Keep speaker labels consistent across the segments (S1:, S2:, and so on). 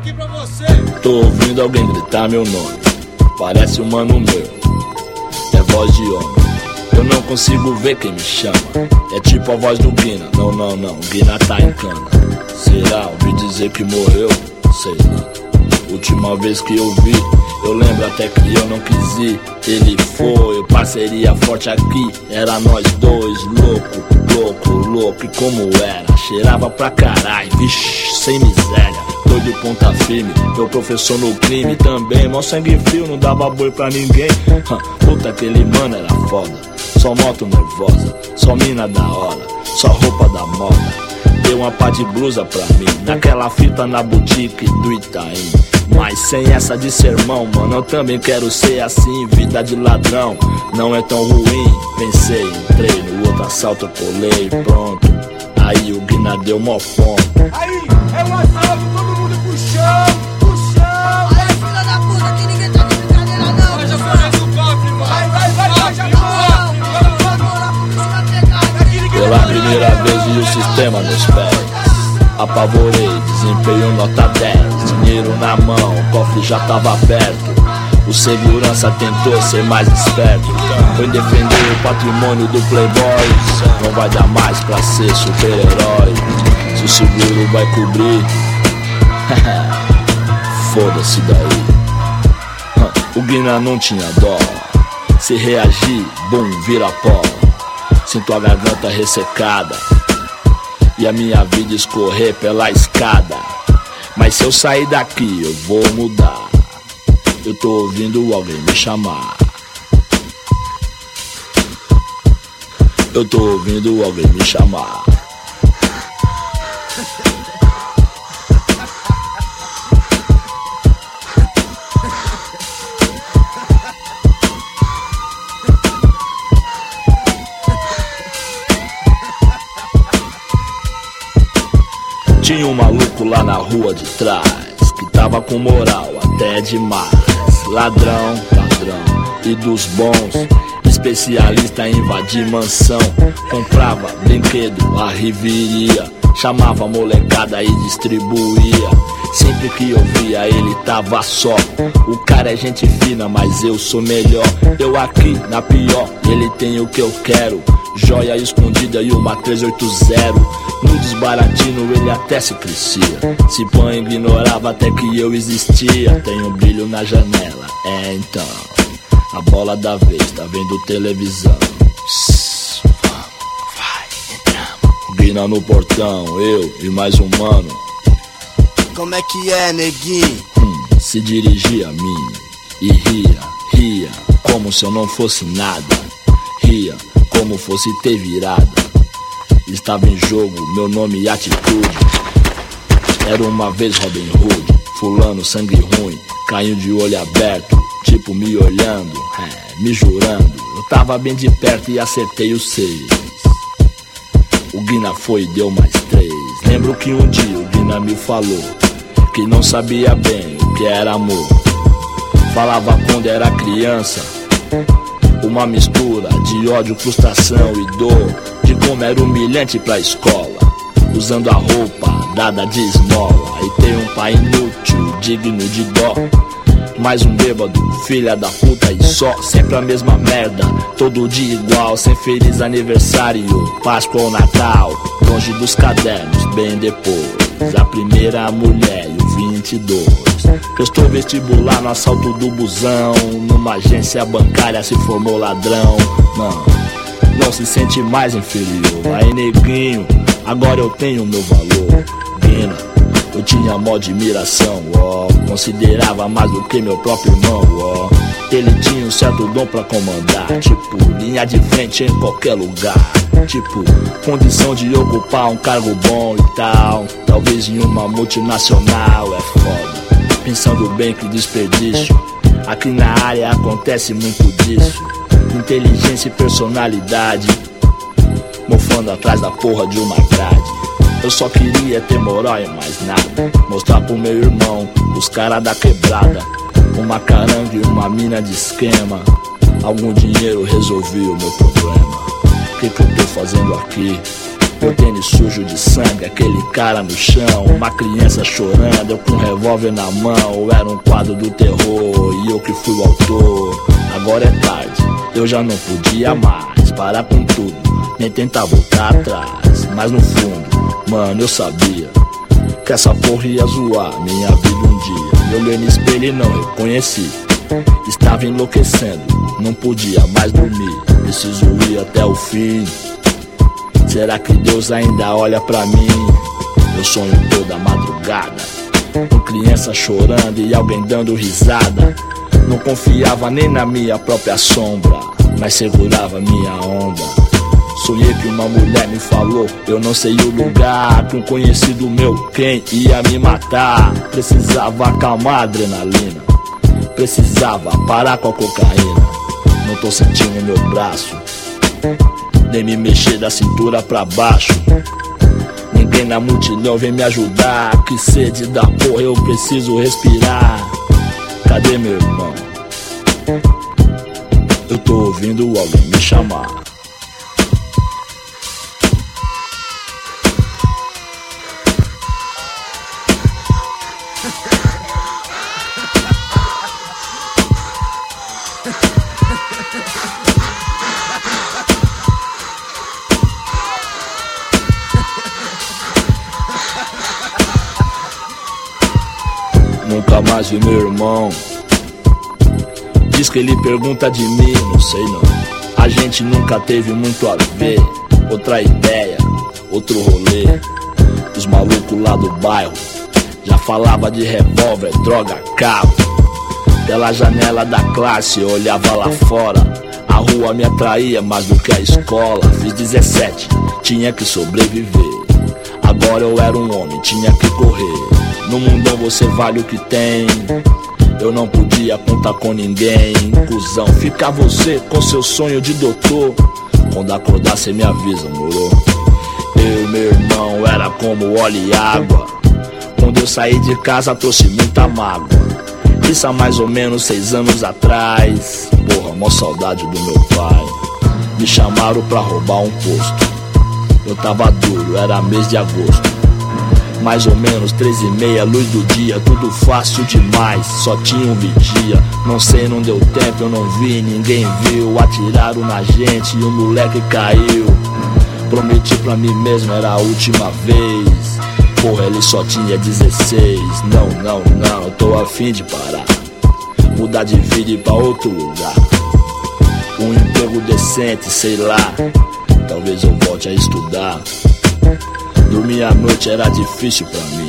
S1: aqui pra você.
S2: Tô ouvindo alguém gritar meu nome. Parece um mano meu. É voz de homem. Eu não consigo ver quem me chama. É tipo a voz do Guina. Não, Guina tá em cana. Será? Ouvi dizer que morreu? Sei lá. Última vez que eu vi, eu lembro até que eu não quis ir. Ele foi, parceria forte aqui. Era nós dois, louco. E como era, cheirava pra caralho. Vixe, sem miséria. Doido ponta firme, meu professor no crime também. Mó sangue frio, não dava boi pra ninguém. Puta, aquele mano era foda. Só moto nervosa, só mina da hora, só roupa da moda. Deu uma pá de blusa pra mim, naquela fita na boutique do Itaim. Mas sem essa de sermão, mano, eu também quero ser assim. Vida de ladrão, não é tão ruim. Pensei, entrei no outro assalto, eu colei, pronto. Aí o Guina deu mó fome.
S1: Aí, é um assalto, todo mundo pro chão.
S3: Aí, filha da puta, que ninguém tá de brincadeira não.
S1: Vai, já conhece o cofre, mano. Vai, já
S2: Pela primeira vez vi o sistema nos pés. Apavorei, desempenho nota 10. Dinheiro na mão, o cofre já tava aberto. O segurança tentou ser mais esperto. Foi defender o patrimônio do playboy. Não vai dar mais pra ser super-herói. Se o seguro vai cobrir, foda-se daí. O Guina não tinha dó. Se reagir, bum, vira pó. Sinto a garganta ressecada e a minha vida escorrer pela escada. Mas se eu sair daqui eu vou mudar. Eu tô ouvindo alguém me chamar. Eu tô ouvindo alguém me chamar. Tinha um maluco lá na rua de trás que tava com moral até demais. Ladrão, padrão e dos bons, especialista em invadir mansão. Comprava brinquedo, a riveria, chamava a molecada e distribuía. Sempre que eu via ele tava só. O cara é gente fina, mas eu sou melhor. Eu aqui na pior, ele tem o que eu quero. Joia escondida e uma 380. Nudes baratinho, ele até se crescia. Se pã ignorava até que eu existia. Tem um brilho na janela, é então. A bola da vez, tá vendo televisão. Vamos, vai, entramos. Guina no portão, eu e mais um mano.
S3: Como é que é, neguinho?
S2: Se dirigia a mim e ria, como se eu não fosse nada. Ria, como fosse ter virada. Estava em jogo, meu nome e atitude. Era uma vez Robin Hood, fulano sangue ruim, caiu de olho aberto, tipo me olhando, me jurando. Eu tava bem de perto e acertei os 6. O Guina foi e deu mais 3. Lembro que um dia o Guina me falou que não sabia bem o que era amor. Falava quando era criança, uma mistura de ódio, frustração e dor, de como era humilhante pra escola, usando a roupa dada de esmola. E tem um pai inútil, digno de dó, mais um bêbado, filha da puta e só. Sempre a mesma merda, todo dia igual, sem feliz aniversário, Páscoa ou Natal, longe dos cadernos, bem depois. A primeira mulher e o 22. Prestou vestibular no assalto do busão, numa agência bancária se formou ladrão. Não se sente mais inferior. Aí neguinho, agora eu tenho meu valor. Guina, eu tinha mó admiração, ó. Considerava mais do que meu próprio irmão, ó. Ele tinha um certo dom pra comandar, tipo, linha de frente em qualquer lugar. Tipo, condição de ocupar um cargo bom e tal. Talvez em uma multinacional, é foda. Pensando bem que desperdício. Aqui na área acontece muito disso. Inteligência e personalidade, mofando atrás da porra de uma grade. Eu só queria ter moral e mais nada. Mostrar pro meu irmão, os caras da quebrada, uma caranga e uma mina de esquema. Algum dinheiro resolvia o meu problema. O que eu tô fazendo aqui? Meu tênis sujo de sangue, aquele cara no chão, uma criança chorando, eu com um revólver na mão. Era um quadro do terror e eu que fui o autor. Agora é tarde, eu já não podia mais parar com tudo, nem tentar voltar atrás. Mas no fundo, mano, eu sabia que essa porra ia zoar minha vida um dia. Me olhei no espelho e não reconheci, estava enlouquecendo, não podia mais dormir. Preciso ir até o fim. Será que Deus ainda olha pra mim? Eu sonho toda madrugada, com criança chorando e alguém dando risada. Não confiava nem na minha própria sombra, mas segurava minha onda. Sonhei que uma mulher me falou, eu não sei o lugar, que um conhecido meu, quem ia me matar. Precisava acalmar a adrenalina, precisava parar com a cocaína. Não tô sentindo meu braço, nem me mexer da cintura pra baixo. Ninguém na multidão vem me ajudar, que sede da porra, eu preciso respirar. Cadê meu irmão? Eu tô ouvindo alguém me chamar. Nunca mais vi meu irmão. Diz que ele pergunta de mim, não sei não. A gente nunca teve muito a ver. Outra ideia, outro rolê. Os malucos lá do bairro já falava de revólver, droga, carro. Pela janela da classe eu olhava lá fora. A rua me atraía mais do que a escola. Fiz 17, tinha que sobreviver. Agora eu era um homem, tinha que correr. No mundão você vale o que tem. Eu não podia contar com ninguém. Cusão, fica você com seu sonho de doutor. Quando acordar cê me avisa, moro? Eu e meu irmão era como óleo e água. Quando eu saí de casa trouxe muita mágoa. Isso há mais ou menos 6 anos atrás. Porra, mó saudade do meu pai. Me chamaram pra roubar um posto. Eu tava duro, era mês de agosto. Mais ou menos 3h30, luz do dia, tudo fácil demais, só tinha um vigia. Não sei, não deu tempo, eu não vi, ninguém viu. Atiraram na gente e o moleque caiu. Prometi pra mim mesmo, era a última vez. Porra, ele só tinha 16. Não, eu tô a fim de parar, mudar de vida e ir pra outro lugar. Um emprego decente, sei lá, talvez eu volte a estudar. Dormir à noite era difícil pra mim.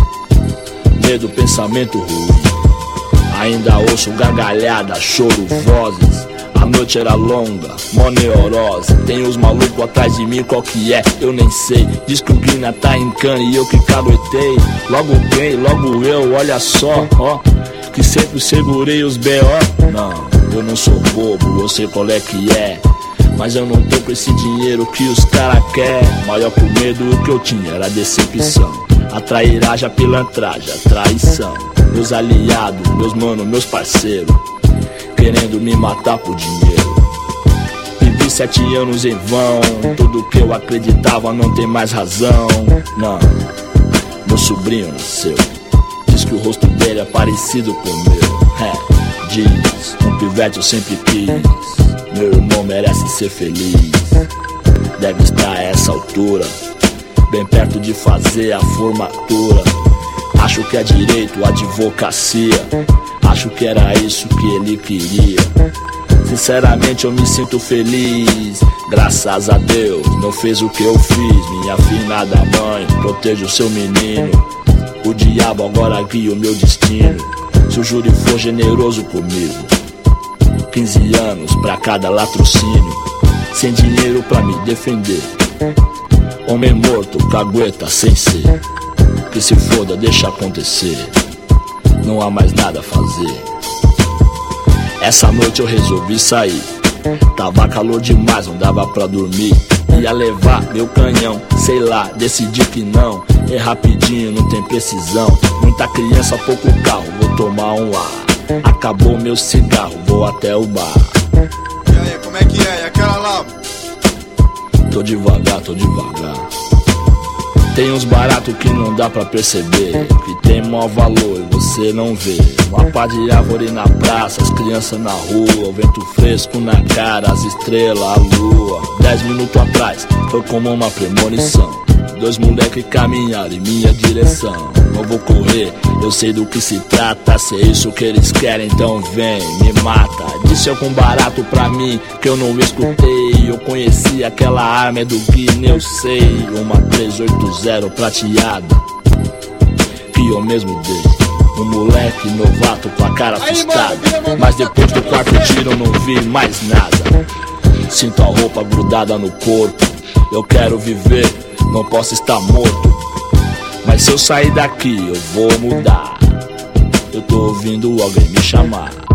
S2: Medo, pensamento ruim. Ainda ouço gargalhada, choro, vozes. A noite era longa, mó neurose. Tem os malucos atrás de mim, qual que é? Eu nem sei. Diz que o Guina tá em cana e eu que caguetei. Logo quem? Logo eu, olha só, ó, que sempre segurei os B.O. Não, eu não sou bobo, eu sei qual é que é. Mas eu não tô com esse dinheiro que os cara quer. Maior que o medo que eu tinha era decepção. A trairagem, a pilantragem, a traição. Meus aliados, meus manos, meus parceiros, querendo me matar por dinheiro. Vivi 7 anos em vão. Tudo que eu acreditava não tem mais razão. Não, meu sobrinho nasceu. Diz que o rosto dele é parecido com o meu. Diz, um pivete eu sempre quis. Meu irmão merece ser feliz. Deve estar a essa altura, bem perto de fazer a formatura. Acho que é direito, advocacia. Acho que era isso que ele queria. Sinceramente eu me sinto feliz. Graças a Deus não fez o que eu fiz. Minha finada mãe, proteja o seu menino. O diabo agora guia o meu destino. Se o júri for generoso comigo, 15 anos pra cada latrocínio. Sem dinheiro pra me defender. Homem morto, cagueta sem ser. Que se foda, deixa acontecer. Não há mais nada a fazer. Essa noite eu resolvi sair. Tava calor demais, não dava pra dormir. Ia levar meu canhão, sei lá, decidi que não. É rapidinho, não tem precisão. Muita criança, pouco carro, vou tomar um ar. Acabou meu cigarro, vou até o bar.
S1: E aí, como é que é? E aquela lá?
S2: Tô devagar. Tem uns baratos que não dá pra perceber, que tem maior valor e você não vê. Uma pá de árvore na praça, as crianças na rua, o vento fresco na cara, as estrelas, a lua. 10 minutos atrás foi como uma premonição, 2 moleques caminharam em minha direção. Não vou correr, eu sei do que se trata. Se é isso que eles querem, então vem, me mata. Disse algum barato pra mim que eu não escutei. Eu conheci aquela arma, é do Guiné, eu sei. Uma 380 prateada que eu mesmo dei. Um moleque novato com a cara assustada, mas depois do quarto tiro eu não vi mais nada. Sinto a roupa grudada no corpo. Eu quero viver, não posso estar morto. Mas se eu sair daqui eu vou mudar. Eu tô ouvindo alguém me chamar.